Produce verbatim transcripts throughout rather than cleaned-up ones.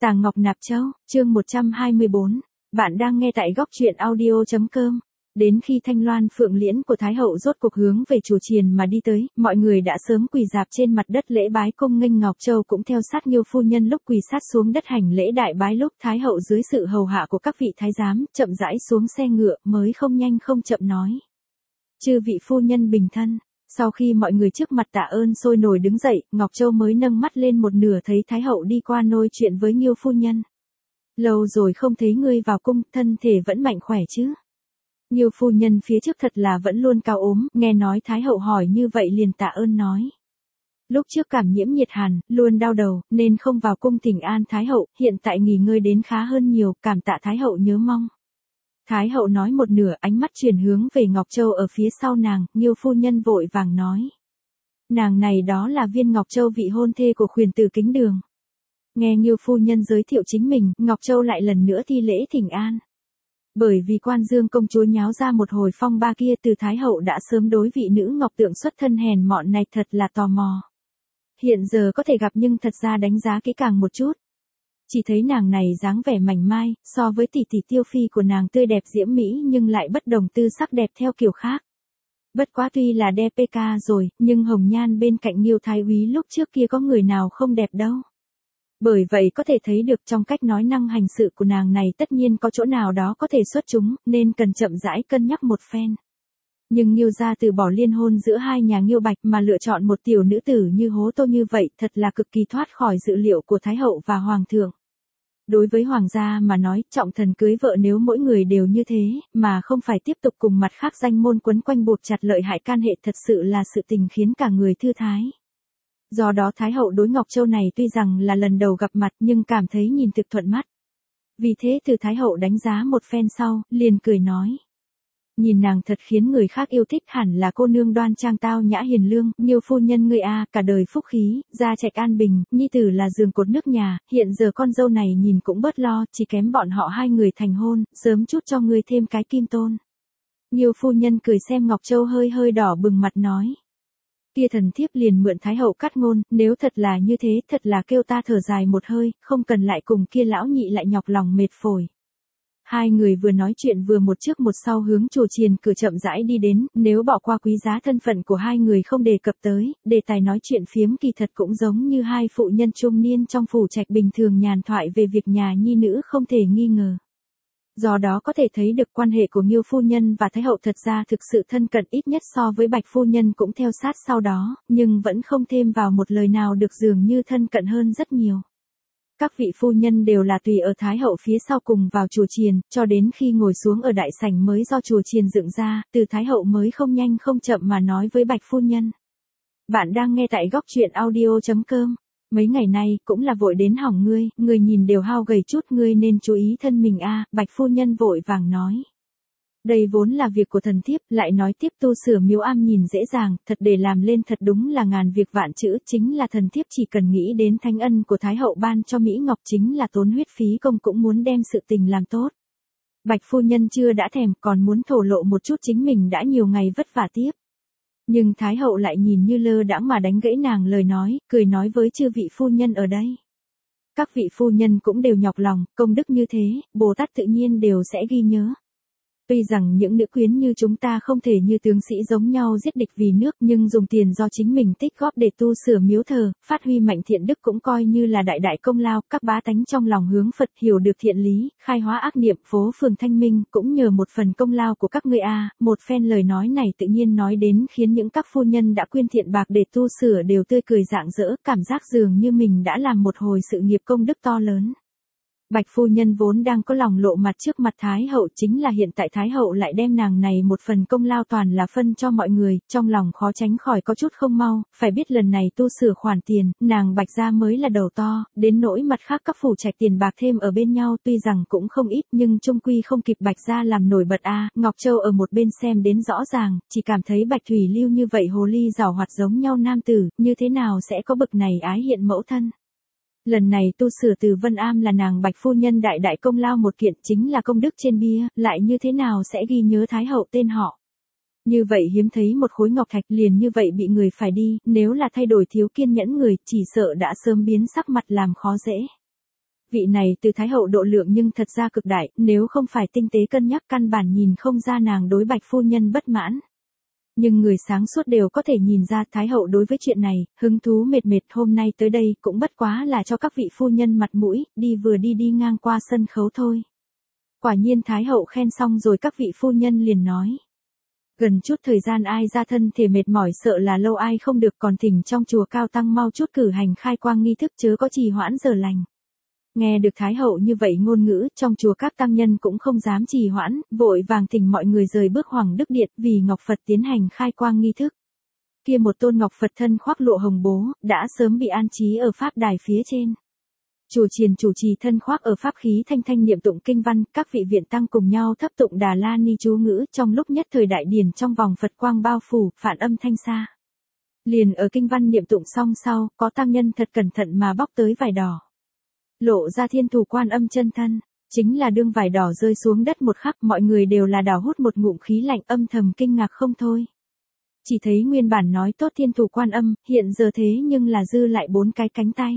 Tàng Ngọc Nạp Châu, chương một trăm hai mươi bốn. Bạn đang nghe tại góc truyện audio chấm com. Đến khi thanh loan phượng liễn của Thái hậu rốt cuộc hướng về chùa chiền mà đi tới, mọi người đã sớm quỳ dạp trên mặt đất lễ bái cung nghênh. Ngọc Châu cũng theo sát Nghiêu phu nhân lúc quỳ sát xuống đất hành lễ đại bái, lúc Thái hậu dưới sự hầu hạ của các vị thái giám, chậm rãi xuống xe ngựa, mới không nhanh không chậm nói: "Chư vị phu nhân bình thân." Sau khi mọi người trước mặt tạ ơn sôi nổi đứng dậy, Ngọc Châu mới nâng mắt lên một nửa thấy Thái hậu đi qua nôi chuyện với Nghiêu phu nhân. "Lâu rồi không thấy ngươi vào cung, thân thể vẫn mạnh khỏe chứ?" Nghiêu phu nhân phía trước thật là vẫn luôn cao ốm, nghe nói Thái hậu hỏi như vậy liền tạ ơn nói: "Lúc trước cảm nhiễm nhiệt hàn, luôn đau đầu, nên không vào cung thỉnh an Thái hậu, hiện tại nghỉ ngơi đến khá hơn nhiều, cảm tạ Thái hậu nhớ mong." Thái hậu nói một nửa, ánh mắt chuyển hướng về Ngọc Châu ở phía sau nàng. Nghiêu phu nhân vội vàng nói: "Nàng này đó là Viên Ngọc Châu, vị hôn thê của Khuyển tử Kính Đường." Nghe Nghiêu phu nhân giới thiệu chính mình, Ngọc Châu lại lần nữa thi lễ thỉnh an. Bởi vì Quan Dương công chúa nháo ra một hồi phong ba kia, từ Thái hậu đã sớm đối vị nữ ngọc tượng xuất thân hèn mọn này thật là tò mò. Hiện giờ có thể gặp nhưng thật ra đánh giá kỹ càng một chút. Chỉ thấy nàng này dáng vẻ mảnh mai, so với tỷ tỷ Tiêu Phi của nàng tươi đẹp diễm mỹ nhưng lại bất đồng, tư sắc đẹp theo kiểu khác. Bất quá tuy là đẹp pê ca rồi, nhưng hồng nhan bên cạnh Nghiêu thái úy lúc trước kia có người nào không đẹp đâu. Bởi vậy có thể thấy được trong cách nói năng hành sự của nàng này tất nhiên có chỗ nào đó có thể xuất chúng, nên cần chậm rãi cân nhắc một phen. Nhưng Nghiêu gia từ bỏ liên hôn giữa hai nhà Nghiêu Bạch mà lựa chọn một tiểu nữ tử như Hố Tô như vậy, thật là cực kỳ thoát khỏi dự liệu của Thái hậu và Hoàng thượng. Đối với hoàng gia mà nói, trọng thần cưới vợ nếu mỗi người đều như thế, mà không phải tiếp tục cùng mặt khác danh môn quấn quanh buộc chặt lợi hại can hệ, thật sự là sự tình khiến cả người thư thái. Do đó Thái hậu đối Ngọc Châu này tuy rằng là lần đầu gặp mặt nhưng cảm thấy nhìn thực thuận mắt. Vì thế từ Thái hậu đánh giá một phen sau, liền cười nói: "Nhìn nàng thật khiến người khác yêu thích, hẳn là cô nương đoan trang tao nhã hiền lương, Nghiêu phu nhân ngươi a, cả đời phúc khí, gia trạch an bình, nhi tử là giường cột nước nhà, hiện giờ con dâu này nhìn cũng bớt lo, chỉ kém bọn họ hai người thành hôn, sớm chút cho ngươi thêm cái kim tôn." Nghiêu phu nhân cười xem Ngọc Châu hơi hơi đỏ bừng mặt nói: "Kia thần thiếp liền mượn Thái hậu cắt ngôn, nếu thật là như thế, thật là kêu ta thở dài một hơi, không cần lại cùng kia lão nhị lại nhọc lòng mệt phổi." Hai người vừa nói chuyện vừa một trước một sau hướng chùa chiền cửa chậm rãi đi đến, nếu bỏ qua quý giá thân phận của hai người không đề cập tới, đề tài nói chuyện phiếm kỳ thật cũng giống như hai phụ nhân trung niên trong phủ trạch bình thường nhàn thoại về việc nhà nhi nữ không thể nghi ngờ. Do đó có thể thấy được quan hệ của Nghiêu phu nhân và Thái hậu thật ra thực sự thân cận, ít nhất so với Bạch phu nhân cũng theo sát sau đó, nhưng vẫn không thêm vào một lời nào được, dường như thân cận hơn rất nhiều. Các vị phu nhân đều là tùy ở Thái hậu phía sau cùng vào chùa chiền, cho đến khi ngồi xuống ở đại sảnh mới do chùa chiền dựng ra, từ Thái hậu mới không nhanh không chậm mà nói với Bạch phu nhân: "Bạn đang nghe tại góc truyện audio chấm com. Mấy ngày nay cũng là vội đến hỏng ngươi, ngươi nhìn đều hao gầy chút, ngươi nên chú ý thân mình a." Bạch phu nhân vội vàng nói: "Đây vốn là việc của thần thiếp." Lại nói tiếp: "Tu sửa miếu am nhìn dễ dàng, thật để làm lên thật đúng là ngàn việc vạn chữ, chính là thần thiếp chỉ cần nghĩ đến thánh ân của Thái hậu ban cho Mỹ Ngọc, chính là tốn huyết phí công cũng muốn đem sự tình làm tốt." Bạch phu nhân chưa đã thèm, còn muốn thổ lộ một chút chính mình đã nhiều ngày vất vả tiếp. Nhưng Thái hậu lại nhìn như lơ đãng mà đánh gãy nàng lời nói, cười nói với chư vị phu nhân ở đây: "Các vị phu nhân cũng đều nhọc lòng, công đức như thế, Bồ Tát tự nhiên đều sẽ ghi nhớ. Tuy rằng những nữ quyến như chúng ta không thể như tướng sĩ giống nhau giết địch vì nước, nhưng dùng tiền do chính mình tích góp để tu sửa miếu thờ, phát huy mạnh thiện đức cũng coi như là đại đại công lao, các bá tánh trong lòng hướng Phật, hiểu được thiện lý, khai hóa ác niệm, phố phường thanh minh, cũng nhờ một phần công lao của các ngươi a." Một phen lời nói này tự nhiên nói đến khiến những các phu nhân đã quyên thiện bạc để tu sửa đều tươi cười rạng rỡ, cảm giác dường như mình đã làm một hồi sự nghiệp công đức to lớn. Bạch phu nhân vốn đang có lòng lộ mặt trước mặt Thái hậu, chính là hiện tại Thái hậu lại đem nàng này một phần công lao toàn là phân cho mọi người, trong lòng khó tránh khỏi có chút không mau, phải biết lần này tu sửa khoản tiền, nàng Bạch gia mới là đầu to, đến nỗi mặt khác các phủ trạch tiền bạc thêm ở bên nhau tuy rằng cũng không ít nhưng chung quy không kịp Bạch gia làm nổi bật a. Ngọc Châu ở một bên xem đến rõ ràng, chỉ cảm thấy Bạch Thủy Lưu như vậy hồ ly giảo hoạt giống nhau nam tử, như thế nào sẽ có bực này ái hiện mẫu thân. Lần này tu sửa từ Vân Am là nàng Bạch phu nhân đại đại công lao một kiện, chính là công đức trên bia, lại như thế nào sẽ ghi nhớ Thái hậu tên họ. Như vậy hiếm thấy một khối ngọc thạch liền như vậy bị người phải đi, nếu là thay đổi thiếu kiên nhẫn người, chỉ sợ đã sớm biến sắc mặt làm khó dễ. Vị này từ Thái hậu độ lượng nhưng thật ra cực đại, nếu không phải tinh tế cân nhắc căn bản nhìn không ra nàng đối Bạch phu nhân bất mãn. Nhưng người sáng suốt đều có thể nhìn ra Thái hậu đối với chuyện này, hứng thú mệt mệt hôm nay tới đây cũng bất quá là cho các vị phu nhân mặt mũi, đi vừa đi đi ngang qua sân khấu thôi. Quả nhiên Thái hậu khen xong rồi các vị phu nhân liền nói. Gần chút thời gian ai ra thân thể mệt mỏi sợ là lâu ai không được, còn thỉnh trong chùa cao tăng mau chút cử hành khai quang nghi thức chớ có trì hoãn giờ lành. Nghe được Thái hậu như vậy ngôn ngữ, trong chùa các tăng nhân cũng không dám trì hoãn, vội vàng thỉnh mọi người rời bước Hoàng Đức Điện vì Ngọc Phật tiến hành khai quang nghi thức. Kia một tôn Ngọc Phật thân khoác lụa hồng bố, đã sớm bị an trí ở pháp đài phía trên. Chùa chiền chủ trì thân khoác ở pháp khí thanh thanh niệm tụng kinh văn, các vị viện tăng cùng nhau thấp tụng Đà La Ni chú ngữ, trong lúc nhất thời đại điển trong vòng Phật quang bao phủ, phản âm thanh xa. Liền ở kinh văn niệm tụng xong sau, có tăng nhân thật cẩn thận mà bóc tới vải đỏ. Lộ ra Thiên Thủ Quan Âm chân thân, chính là đương vải đỏ rơi xuống đất một khắc, mọi người đều là đảo hút một ngụm khí lạnh, âm thầm kinh ngạc không thôi. Chỉ thấy nguyên bản nói tốt Thiên Thủ Quan Âm, hiện giờ thế nhưng là dư lại bốn cái cánh tay.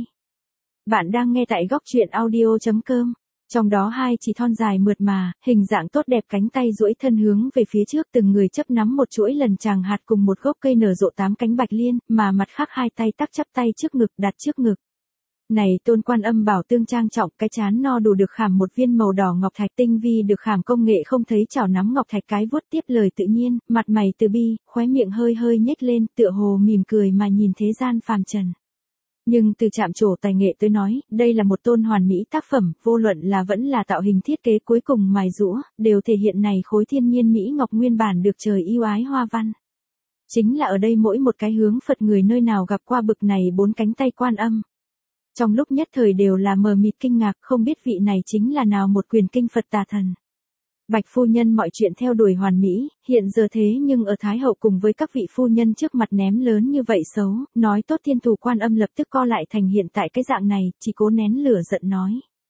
Bạn đang nghe tại góc truyện audio chấm com, trong đó hai chỉ thon dài mượt mà, hình dạng tốt đẹp cánh tay duỗi thân hướng về phía trước, từng người chấp nắm một chuỗi lần tràng hạt cùng một gốc cây nở rộ tám cánh bạch liên, mà mặt khác hai tay tắc chắp tay trước ngực đặt trước ngực. Này tôn Quan Âm bảo tương trang trọng, cái chán no đủ được khảm một viên màu đỏ ngọc thạch tinh vi được khảm công nghệ không thấy chảo nắm ngọc thạch cái vuốt tiếp lời tự nhiên, mặt mày từ bi, khóe miệng hơi hơi nhếch lên, tựa hồ mỉm cười mà nhìn thế gian phàm trần. Nhưng từ chạm trổ tài nghệ tới nói, đây là một tôn hoàn mỹ tác phẩm, vô luận là vẫn là tạo hình thiết kế cuối cùng mài rũa, đều thể hiện này khối thiên nhiên mỹ ngọc nguyên bản được trời yêu ái hoa văn. Chính là ở đây mỗi một cái hướng Phật người nơi nào gặp qua bực này bốn cánh tay Quan Âm. Trong lúc nhất thời đều là mờ mịt kinh ngạc, không biết vị này chính là nào một quyền kinh Phật tà thần. Bạch phu nhân mọi chuyện theo đuổi hoàn mỹ, hiện giờ thế nhưng ở Thái hậu cùng với các vị phu nhân trước mặt ném lớn như vậy xấu, nói tốt Thiên Thủ Quan Âm lập tức co lại thành hiện tại cái dạng này, chỉ cố nén lửa giận nói.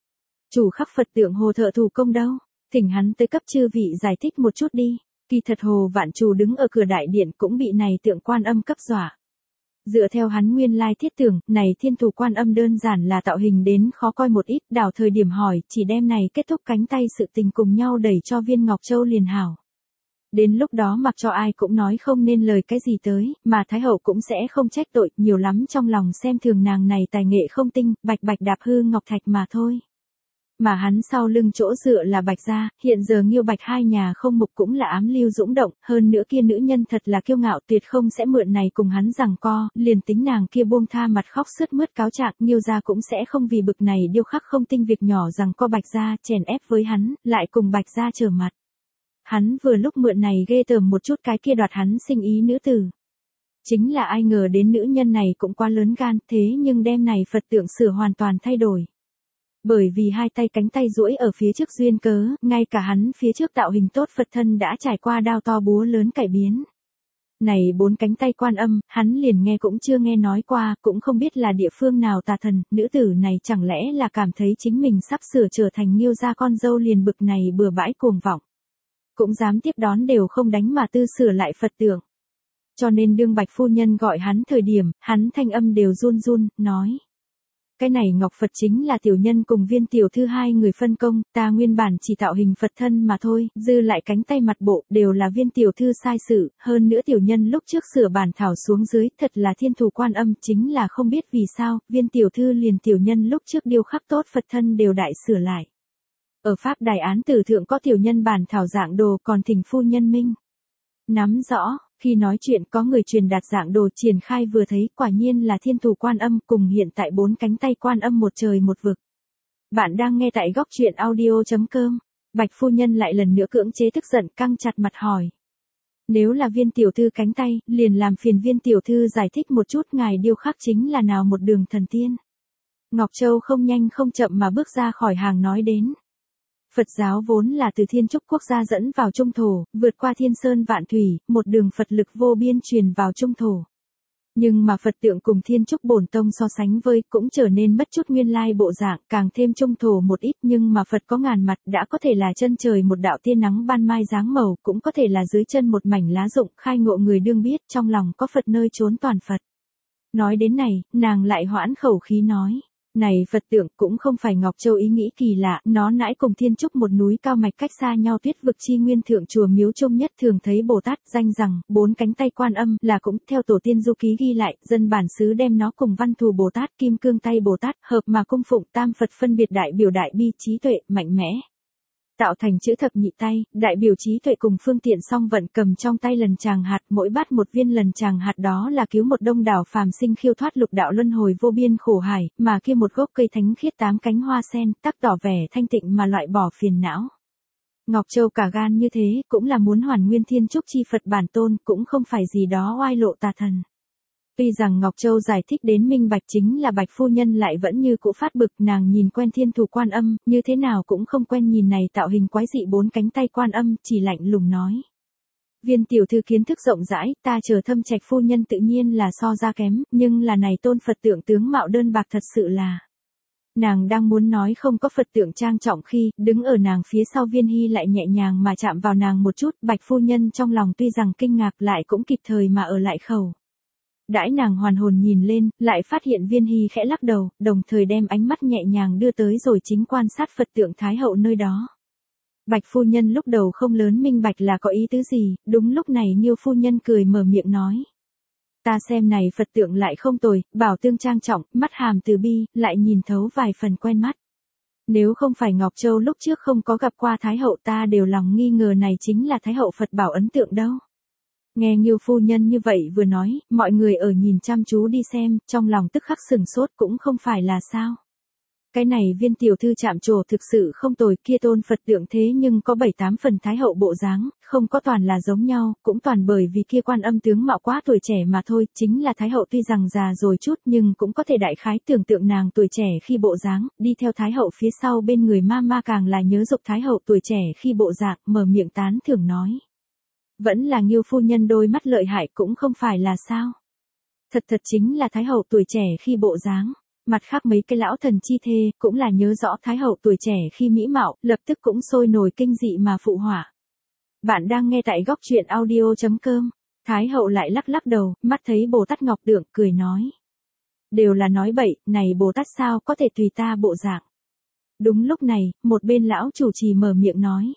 Chủ khắc Phật tượng Hồ thợ thủ công đâu, thỉnh hắn tới cấp chư vị giải thích một chút đi. Kỳ thật Hồ Vạn Trù đứng ở cửa đại điện cũng bị này tượng Quan Âm cấp dọa. Dựa theo hắn nguyên lai thiết tưởng, này Thiên Thủ Quan Âm đơn giản là tạo hình đến khó coi một ít, đảo thời điểm hỏi, chỉ đem này kết thúc cánh tay sự tình cùng nhau đẩy cho viên Ngọc Châu liền hảo. Đến lúc đó mặc cho ai cũng nói không nên lời cái gì tới, mà Thái hậu cũng sẽ không trách tội, nhiều lắm trong lòng xem thường nàng này tài nghệ không tinh, bạch bạch đạp hư ngọc thạch mà thôi. Mà hắn sau lưng chỗ dựa là Bạch gia, hiện giờ Nghiêu Bạch hai nhà không mục cũng là ám lưu dũng động, hơn nữa kia nữ nhân thật là kiêu ngạo tuyệt không sẽ mượn này cùng hắn giằng co, liền tính nàng kia buông tha mặt khóc sướt mướt cáo trạng, Nghiêu gia cũng sẽ không vì bực này điêu khắc không tinh việc nhỏ giằng co Bạch gia, chèn ép với hắn, lại cùng Bạch gia trở mặt. Hắn vừa lúc mượn này ghê tởm một chút cái kia đoạt hắn sinh ý nữ tử. Chính là ai ngờ đến nữ nhân này cũng quá lớn gan, thế nhưng đem này Phật tượng sửa hoàn toàn thay đổi. Bởi vì hai tay cánh tay duỗi ở phía trước duyên cớ, ngay cả hắn phía trước tạo hình tốt Phật thân đã trải qua đao to búa lớn cải biến. Này bốn cánh tay Quan Âm, hắn liền nghe cũng chưa nghe nói qua, cũng không biết là địa phương nào tà thần, nữ tử này chẳng lẽ là cảm thấy chính mình sắp sửa trở thành Nghiêu gia con dâu liền bực này bừa bãi cuồng vọng. Cũng dám tiếp đón đều không đánh mà tư sửa lại Phật tượng. Cho nên đương Bạch phu nhân gọi hắn thời điểm, hắn thanh âm đều run run, nói. Cái này Ngọc Phật chính là tiểu nhân cùng Viên tiểu thư hai người phân công, ta nguyên bản chỉ tạo hình Phật thân mà thôi, dư lại cánh tay mặt bộ đều là Viên tiểu thư sai sự, hơn nữa tiểu nhân lúc trước sửa bản thảo xuống dưới, thật là Thiên Thủ Quan Âm, chính là không biết vì sao, Viên tiểu thư liền tiểu nhân lúc trước điêu khắc tốt Phật thân đều đại sửa lại. Ở pháp đài án tử thượng có tiểu nhân bản thảo dạng đồ, còn thỉnh phu nhân minh nắm rõ. Khi nói chuyện có người truyền đạt dạng đồ triển khai vừa thấy, quả nhiên là Thiên Thủ Quan Âm cùng hiện tại bốn cánh tay Quan Âm một trời một vực. Bạn đang nghe tại góc truyện audio chấm com. Bạch phu nhân lại lần nữa cưỡng chế tức giận, căng chặt mặt hỏi. Nếu là Viên tiểu thư cánh tay, liền làm phiền Viên tiểu thư giải thích một chút ngài điêu khắc chính là nào một đường thần tiên. Ngọc Châu không nhanh không chậm mà bước ra khỏi hàng nói đến. Phật giáo vốn là từ Thiên Trúc quốc gia dẫn vào Trung thổ, vượt qua thiên sơn vạn thủy, một đường Phật lực vô biên truyền vào Trung thổ. Nhưng mà Phật tượng cùng Thiên Trúc bổn tông so sánh với cũng trở nên mất chút nguyên lai bộ dạng, càng thêm Trung thổ một ít, nhưng mà Phật có ngàn mặt, đã có thể là chân trời một đạo tia nắng ban mai dáng màu, cũng có thể là dưới chân một mảnh lá rụng, khai ngộ người đương biết, trong lòng có Phật nơi trốn toàn Phật. Nói đến này, nàng lại hoãn khẩu khí nói. Này Phật tượng cũng không phải Ngọc Châu ý nghĩ kỳ lạ, nó nãi cùng thiên trúc một núi cao mạch cách xa nhau tuyết vực chi nguyên thượng chùa miếu trung nhất thường thấy Bồ Tát, danh rằng, bốn cánh tay Quan Âm là cũng theo tổ tiên du ký ghi lại, dân bản xứ đem nó cùng văn thù Bồ Tát, kim cương tay Bồ Tát, hợp mà cung phụng tam Phật phân biệt đại biểu đại bi trí tuệ, mạnh mẽ. Tạo thành chữ thập nhị tay, đại biểu trí tuệ cùng phương tiện song vận cầm trong tay lần tràng hạt, mỗi bát một viên lần tràng hạt đó là cứu một đông đảo phàm sinh khiêu thoát lục đạo luân hồi vô biên khổ hải, mà kia một gốc cây thánh khiết tám cánh hoa sen, tác tỏ vẻ thanh tịnh mà loại bỏ phiền não. Ngọc Châu cả gan như thế, cũng là muốn hoàn nguyên thiên trúc chi Phật bản tôn, cũng không phải gì đó oai lộ tà thần. Tuy rằng Ngọc Châu giải thích đến minh bạch chính là Bạch phu nhân lại vẫn như cũ phát bực, nàng nhìn quen thiên thủ Quan Âm, như thế nào cũng không quen nhìn này tạo hình quái dị bốn cánh tay Quan Âm, chỉ lạnh lùng nói. Viên tiểu thư kiến thức rộng rãi, ta chờ Thâm Trạch phu nhân tự nhiên là so ra kém, nhưng là này tôn Phật tượng tướng mạo đơn bạc thật sự là. Nàng đang muốn nói không có Phật tượng trang trọng khi, đứng ở nàng phía sau Viên Hy lại nhẹ nhàng mà chạm vào nàng một chút, Bạch phu nhân trong lòng tuy rằng kinh ngạc lại cũng kịp thời mà ở lại khẩu. Đãi nàng hoàn hồn nhìn lên, lại phát hiện Viên Hy khẽ lắc đầu, đồng thời đem ánh mắt nhẹ nhàng đưa tới rồi chính quan sát Phật tượng Thái hậu nơi đó. Bạch phu nhân lúc đầu không lớn minh bạch là có ý tứ gì, đúng lúc này Nghiêu phu nhân cười mở miệng nói. Ta xem này Phật tượng lại không tồi, bảo tương trang trọng, mắt hàm từ bi, lại nhìn thấu vài phần quen mắt. Nếu không phải Ngọc Châu lúc trước không có gặp qua Thái hậu ta đều lòng nghi ngờ này chính là Thái hậu Phật bảo ấn tượng đâu. Nghe Nghiêu phu nhân như vậy vừa nói, mọi người ở nhìn chăm chú đi xem, trong lòng tức khắc sừng sốt cũng không phải là sao. Cái này Viên tiểu thư chạm trổ thực sự không tồi, kia tôn Phật tượng thế nhưng có bảy tám phần Thái hậu bộ dáng, không có toàn là giống nhau, cũng toàn bởi vì kia Quan Âm tướng mạo quá tuổi trẻ mà thôi, chính là Thái hậu tuy rằng già rồi chút nhưng cũng có thể đại khái tưởng tượng nàng tuổi trẻ khi bộ dáng, đi theo Thái hậu phía sau bên người ma ma càng là nhớ dục Thái hậu tuổi trẻ khi bộ dạng, mở miệng tán thưởng nói. Vẫn là Nghiêu phu nhân đôi mắt lợi hại cũng không phải là sao. Thật thật chính là Thái hậu tuổi trẻ khi bộ dáng. Mặt khác mấy cái lão thần chi thê cũng là nhớ rõ Thái hậu tuổi trẻ khi mỹ mạo, lập tức cũng sôi nổi kinh dị mà phụ họa. Bạn đang nghe tại góc truyện audio chấm com. Thái hậu lại lắc lắc đầu, mắt thấy Bồ Tát Ngọc Tượng cười nói. Đều là nói bậy, này Bồ Tát sao có thể tùy ta bộ dạng. Đúng lúc này, một bên lão chủ trì mở miệng nói.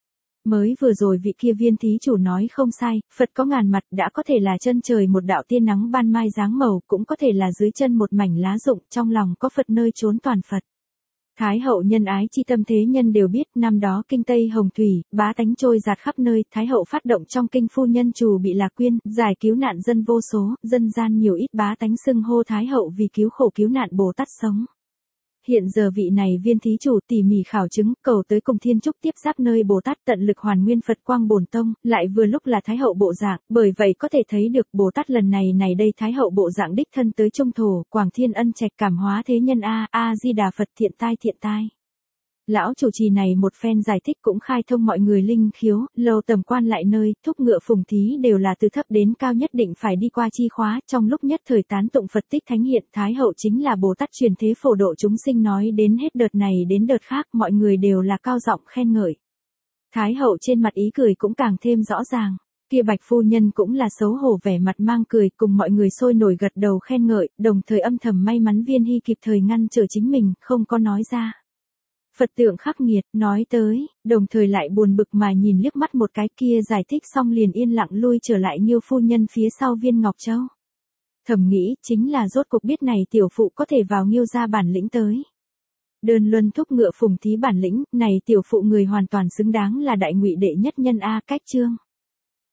Mới vừa rồi vị kia Viên thí chủ nói không sai, Phật có ngàn mặt đã có thể là chân trời một đạo tia nắng ban mai dáng màu, cũng có thể là dưới chân một mảnh lá rụng, trong lòng có Phật nơi trốn toàn Phật. Thái hậu nhân ái chi tâm thế nhân đều biết, năm đó kinh Tây Hồng Thủy, bá tánh trôi giạt khắp nơi, Thái hậu phát động trong kinh phu nhân trù bị lạc quyên, giải cứu nạn dân vô số, dân gian nhiều ít bá tánh xưng hô Thái hậu vì cứu khổ cứu nạn Bồ Tát sống. Hiện giờ vị này Viên thí chủ tỉ mỉ khảo chứng, cầu tới cùng thiên trúc tiếp giáp nơi Bồ Tát tận lực hoàn nguyên Phật quang bổn tông, lại vừa lúc là Thái hậu bộ dạng, bởi vậy có thể thấy được Bồ Tát lần này này đây Thái hậu bộ dạng đích thân tới trung thổ, Quảng Thiên ân trạch cảm hóa thế nhân a, a di đà Phật thiện tai thiện tai. Lão chủ trì này một phen giải thích cũng khai thông mọi người linh khiếu, lâu tầm quan lại nơi, thúc ngựa phùng thí đều là từ thấp đến cao nhất định phải đi qua chi khóa, trong lúc nhất thời tán tụng Phật tích thánh hiện, Thái hậu chính là Bồ Tát truyền thế phổ độ chúng sinh, nói đến hết đợt này đến đợt khác, mọi người đều là cao giọng khen ngợi. Thái hậu trên mặt ý cười cũng càng thêm rõ ràng, kia Bạch phu nhân cũng là xấu hổ vẻ mặt mang cười, cùng mọi người sôi nổi gật đầu khen ngợi, đồng thời âm thầm may mắn Viên Hy kịp thời ngăn trở chính mình, không có nói ra. Phật tượng khắc nghiệt, nói tới, đồng thời lại buồn bực mà nhìn liếc mắt một cái, kia giải thích xong liền yên lặng lui trở lại Nghiêu phu nhân phía sau Viên Ngọc Châu. Thầm nghĩ, chính là rốt cuộc biết này tiểu phụ có thể vào Nghiêu gia bản lĩnh tới. Đơn luân thúc ngựa phùng thí bản lĩnh, này tiểu phụ người hoàn toàn xứng đáng là đại ngụy đệ nhất nhân a, cách chương.